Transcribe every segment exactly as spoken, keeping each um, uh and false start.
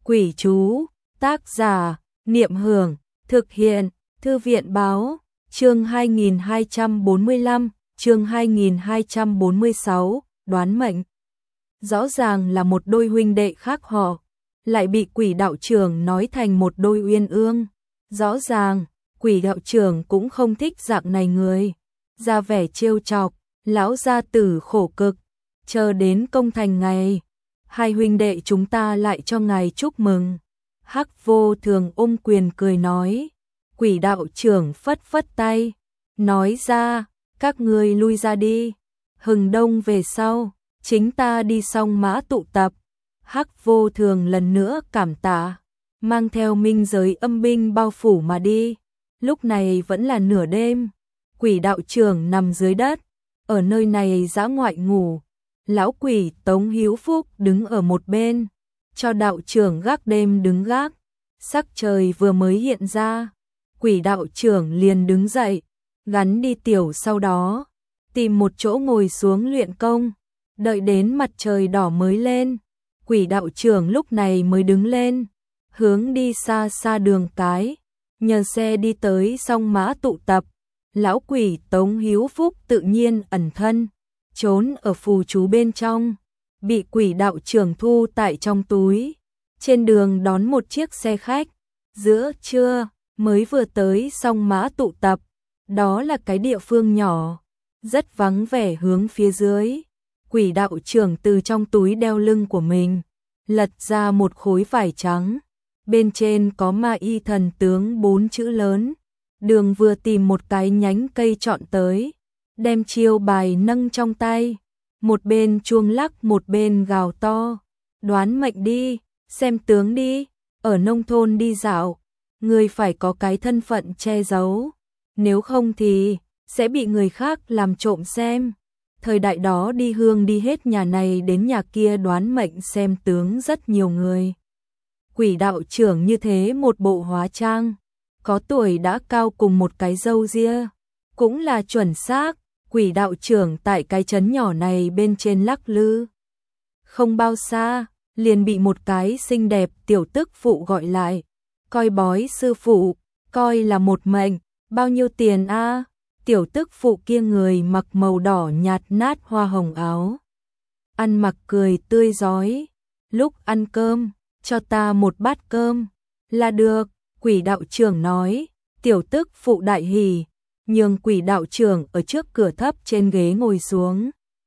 Quỷ chú, tác giả, Niệm Hưởng, thực hiện, Thư viện báo, chương hai nghìn hai trăm bốn mươi lăm, chương hai nghìn hai trăm bốn mươi sáu, đoán mệnh. Rõ ràng là một đôi huynh đệ khác họ, lại bị quỷ đạo trưởng nói thành một đôi uyên ương. Rõ ràng, quỷ đạo trưởng cũng không thích dạng này người. Ra vẻ trêu chọc, lão gia tử khổ cực, chờ đến công thành ngày. Hai huynh đệ chúng ta lại cho ngài chúc mừng. Hắc Vô Thường ôm quyền cười nói. Quỷ đạo trưởng phất phất tay, nói ra, các ngươi lui ra đi. Hừng đông về sau, chính ta đi xong mã tụ tập. Hắc Vô Thường lần nữa cảm tạ, mang theo minh giới âm binh bao phủ mà đi. Lúc này vẫn là nửa đêm, quỷ đạo trưởng nằm dưới đất, ở nơi này dã ngoại ngủ. Lão quỷ Tống Hữu Phúc đứng ở một bên, cho đạo trưởng gác đêm đứng gác. Sắc trời vừa mới hiện ra, quỷ đạo trưởng liền đứng dậy, gắn đi tiểu sau đó, tìm một chỗ ngồi xuống luyện công, đợi đến mặt trời đỏ mới lên. Quỷ đạo trưởng lúc này mới đứng lên, hướng đi xa xa đường cái, nhờ xe đi tới song mã tụ tập. Lão quỷ Tống Hữu Phúc tự nhiên ẩn thân, trốn ở phù chú bên trong, bị quỷ đạo trưởng thu tại trong túi. Trên đường đón một chiếc xe khách, giữa trưa mới vừa tới song mã tụ tập. Đó là cái địa phương nhỏ, rất vắng vẻ hướng phía dưới. Quỷ đạo trưởng từ trong túi đeo lưng của mình lật ra một khối vải trắng, bên trên có Ma Y thần tướng bốn chữ lớn. Đường vừa tìm một cái nhánh cây chọn tới, đem chiêu bài nâng trong tay, một bên chuông lắc một bên gào to. Đoán mệnh đi, xem tướng đi, ở nông thôn đi dạo, người phải có cái thân phận che giấu, nếu không thì sẽ bị người khác làm trộm xem. Thời đại đó đi hương đi hết nhà này đến nhà kia đoán mệnh xem tướng rất nhiều người. Quỷ đạo trưởng như thế một bộ hóa trang, có tuổi đã cao cùng một cái râu ria, cũng là chuẩn xác. Quỷ đạo trưởng tại cái trấn nhỏ này bên trên lắc lư. Không bao xa, liền bị một cái xinh đẹp tiểu tức phụ gọi lại. Coi bói sư phụ, coi là một mệnh, bao nhiêu tiền a? Tiểu tức phụ kia người mặc màu đỏ nhạt nát hoa hồng áo, ăn mặc cười tươi rói. Lúc ăn cơm, cho ta một bát cơm là được. Quỷ đạo trưởng nói. Tiểu tức phụ đại hỉ, nhường quỷ đạo trưởng ở trước cửa thấp trên ghế ngồi xuống.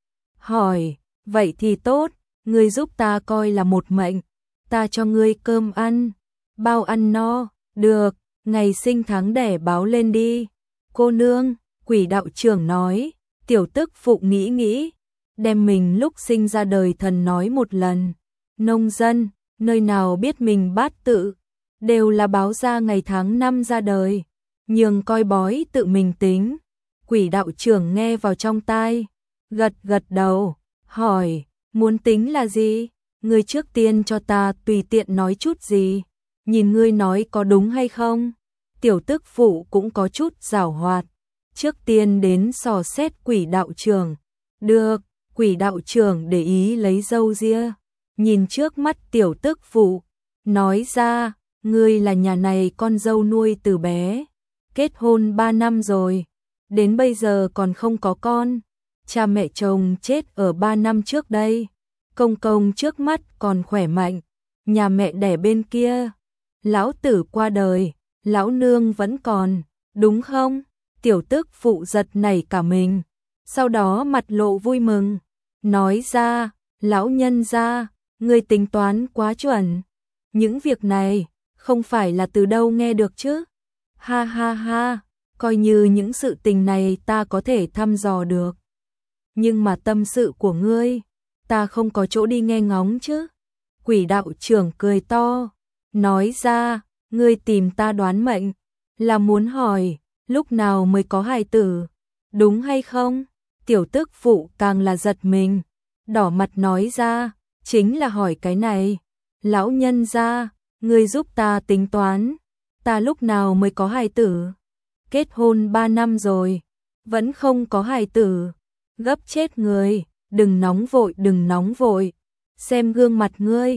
Hỏi, vậy thì tốt, ngươi giúp ta coi là một mệnh, ta cho ngươi cơm ăn, bao ăn no. Được, ngày sinh tháng đẻ báo lên đi. Cô nương, quỷ đạo trưởng nói. Tiểu tức phụ nghĩ nghĩ, đem mình lúc sinh ra đời thần nói một lần. Nông dân, nơi nào biết mình bát tự, đều là báo ra ngày tháng năm ra đời, nhường coi bói tự mình tính. Quỷ đạo trưởng nghe vào trong tai, gật gật đầu, hỏi, muốn tính là gì? Ngươi trước tiên cho ta tùy tiện nói chút gì, nhìn ngươi nói có đúng hay không. Tiểu tức phụ cũng có chút giảo hoạt, trước tiên đến dò xét quỷ đạo trưởng. Được, quỷ đạo trưởng để ý lấy râu ria, nhìn trước mắt tiểu tức phụ, nói ra, ngươi là nhà này con dâu nuôi từ bé, kết hôn ba năm rồi, đến bây giờ còn không có con. Cha mẹ chồng chết ở ba năm trước đây, công công trước mắt còn khỏe mạnh, nhà mẹ đẻ bên kia, lão tử qua đời, lão nương vẫn còn, đúng không? Tiểu tức phụ giật nảy cả mình, sau đó mặt lộ vui mừng, nói ra, lão nhân gia, ngươi tính toán quá chuẩn, những việc này không phải là từ đâu nghe được chứ. Ha ha ha, coi như những sự tình này ta có thể thăm dò được, nhưng mà tâm sự của ngươi, ta không có chỗ đi nghe ngóng chứ. Quỷ đạo trưởng cười to, nói ra, ngươi tìm ta đoán mệnh, là muốn hỏi, lúc nào mới có hài tử, đúng hay không? Tiểu tức phụ càng là giật mình, đỏ mặt nói ra, chính là hỏi cái này. Lão nhân gia, ngươi giúp ta tính toán, ta lúc nào mới có hài tử? Kết hôn ba năm rồi, vẫn không có hài tử, gấp chết người. Đừng nóng vội, đừng nóng vội, xem gương mặt ngươi,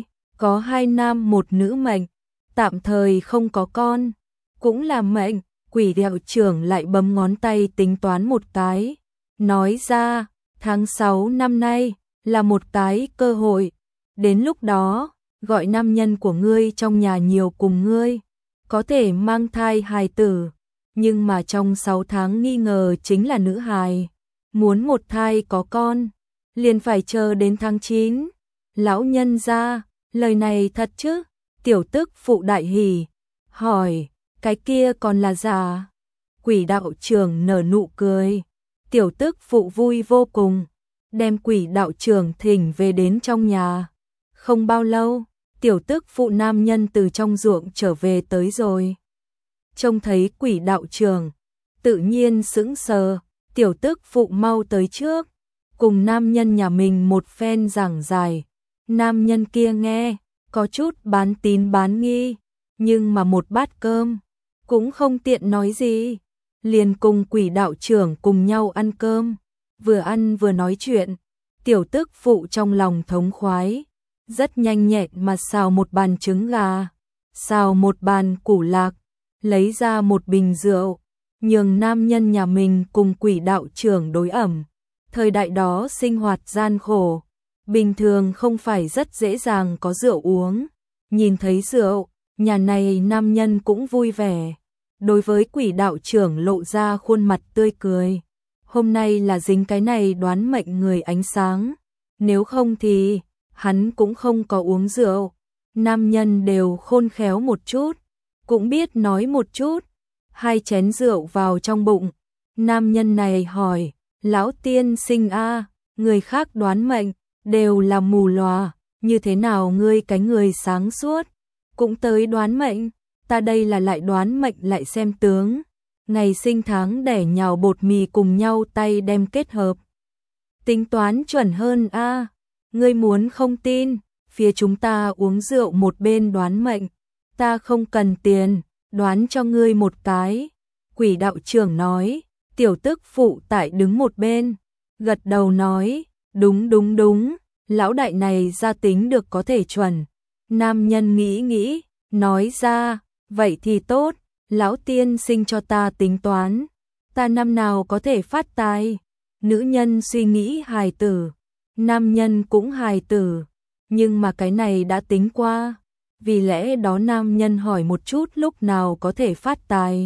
có hai nam một nữ mệnh, tạm thời không có con, cũng là mệnh. Quỷ đạo trưởng lại bấm ngón tay tính toán một cái, nói ra, tháng sáu năm nay là một cái cơ hội, đến lúc đó, gọi nam nhân của ngươi trong nhà nhiều cùng ngươi, có thể mang thai hài tử, nhưng mà trong sáu tháng nghi ngờ chính là nữ hài, muốn một thai có con, liền phải chờ đến tháng chín. Lão nhân gia, lời này thật chứ? Tiểu tức phụ đại hỉ, hỏi, cái kia còn là giả? Quỷ đạo trưởng nở nụ cười, tiểu tức phụ vui vô cùng, đem quỷ đạo trưởng thỉnh về đến trong nhà. Không bao lâu, tiểu tức phụ nam nhân từ trong ruộng trở về tới rồi. Trông thấy quỷ đạo trưởng, tự nhiên sững sờ, tiểu tức phụ mau tới trước, cùng nam nhân nhà mình một phen giảng giải. Nam nhân kia nghe, có chút bán tín bán nghi, nhưng mà một bát cơm, cũng không tiện nói gì, liền cùng quỷ đạo trưởng cùng nhau ăn cơm, vừa ăn vừa nói chuyện, tiểu tức phụ trong lòng thống khoái, rất nhanh nhẹn mà xào một bàn trứng gà, xào một bàn củ lạc, lấy ra một bình rượu, nhường nam nhân nhà mình cùng quỷ đạo trưởng đối ẩm. Thời đại đó sinh hoạt gian khổ, bình thường không phải rất dễ dàng có rượu uống, nhìn thấy rượu, nhà này nam nhân cũng vui vẻ. Đối với quỷ đạo trưởng lộ ra khuôn mặt tươi cười. Hôm nay là dính cái này đoán mệnh người ánh sáng, nếu không thì hắn cũng không có uống rượu. Nam nhân đều khôn khéo một chút, cũng biết nói một chút. Hai chén rượu vào trong bụng, nam nhân này hỏi, lão tiên sinh a, người khác đoán mệnh đều là mù lòa, như thế nào ngươi cái người sáng suốt cũng tới đoán mệnh? Ta đây là lại đoán mệnh lại xem tướng, ngày sinh tháng đẻ nhào bột mì cùng nhau tay đem kết hợp. Tính toán chuẩn hơn a, ngươi muốn không tin, phía chúng ta uống rượu một bên đoán mệnh, ta không cần tiền, đoán cho ngươi một cái. Quỷ đạo trưởng nói, tiểu tức phụ tại đứng một bên, gật đầu nói, đúng đúng đúng, lão đại này ra tính được có thể chuẩn. Nam nhân nghĩ nghĩ, nói ra, vậy thì tốt, lão tiên sinh cho ta tính toán, ta năm nào có thể phát tài? Nữ nhân suy nghĩ hài tử, nam nhân cũng hài tử, nhưng mà cái này đã tính qua, vì lẽ đó nam nhân hỏi một chút lúc nào có thể phát tài.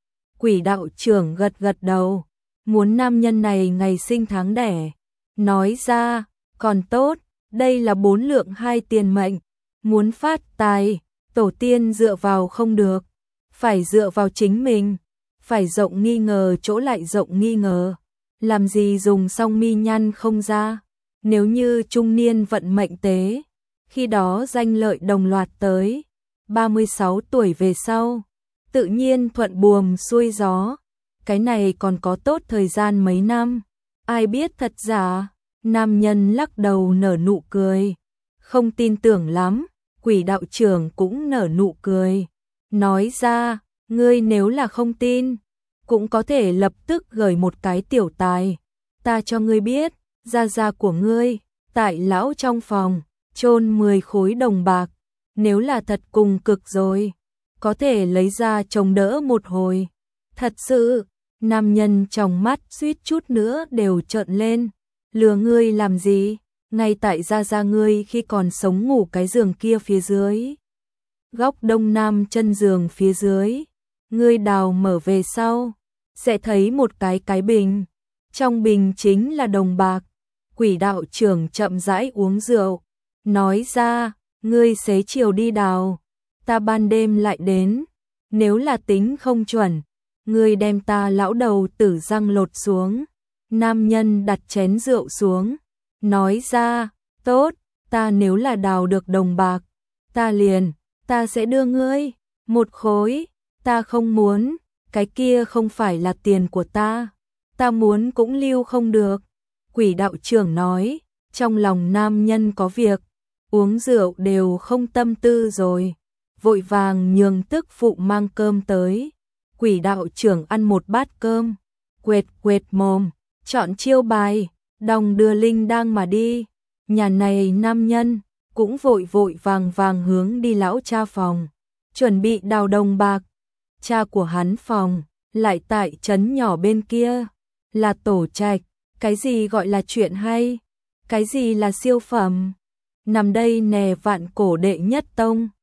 Quỷ đạo trưởng gật gật đầu, muốn nam nhân này ngày sinh tháng đẻ, nói ra, còn tốt, đây là bốn lượng hai tiền mệnh, muốn phát tài, tổ tiên dựa vào không được, phải dựa vào chính mình, phải rộng nghi ngờ chỗ lại rộng nghi ngờ, làm gì dùng song mi nhăn không ra, nếu như trung niên vận mệnh tế, khi đó danh lợi đồng loạt tới, ba mươi sáu tuổi về sau, tự nhiên thuận buồm xuôi gió, cái này còn có tốt thời gian mấy năm, ai biết thật giả. Nam nhân lắc đầu nở nụ cười, không tin tưởng lắm. Quỷ đạo trưởng cũng nở nụ cười, nói ra, ngươi nếu là không tin, cũng có thể lập tức gửi một cái tiểu tài, ta cho ngươi biết, gia gia của ngươi, tại lão trong phòng, chôn mười khối đồng bạc, nếu là thật cùng cực rồi, có thể lấy ra chống đỡ một hồi. Thật sự, nam nhân trong mắt suýt chút nữa đều trợn lên, lừa ngươi làm gì? Ngay tại gia gia ngươi khi còn sống ngủ cái giường kia phía dưới, góc đông nam chân giường phía dưới, ngươi đào mở về sau, sẽ thấy một cái cái bình, trong bình chính là đồng bạc. Quỷ đạo trưởng chậm rãi uống rượu, nói ra, ngươi xế chiều đi đào, ta ban đêm lại đến, nếu là tính không chuẩn, ngươi đem ta lão đầu tử răng lột xuống. Nam nhân đặt chén rượu xuống, nói ra, tốt, ta nếu là đào được đồng bạc, ta liền, ta sẽ đưa ngươi một khối, ta không muốn, cái kia không phải là tiền của ta, ta muốn cũng lưu không được. Quỷ đạo trưởng nói, trong lòng nam nhân có việc, uống rượu đều không tâm tư rồi, vội vàng nhường tức phụ mang cơm tới. Quỷ đạo trưởng ăn một bát cơm, quệt quệt mồm, chọn chiêu bài, đong đưa linh đang mà đi. Nhà này nam nhân, cũng vội vội vàng vàng hướng đi lão cha phòng, chuẩn bị đào đồng bạc. Cha của hắn phòng, lại tại trấn nhỏ bên kia, là tổ trạch, cái gì gọi là chuyện hay, cái gì là siêu phẩm, nằm đây nè vạn cổ đệ nhất tông.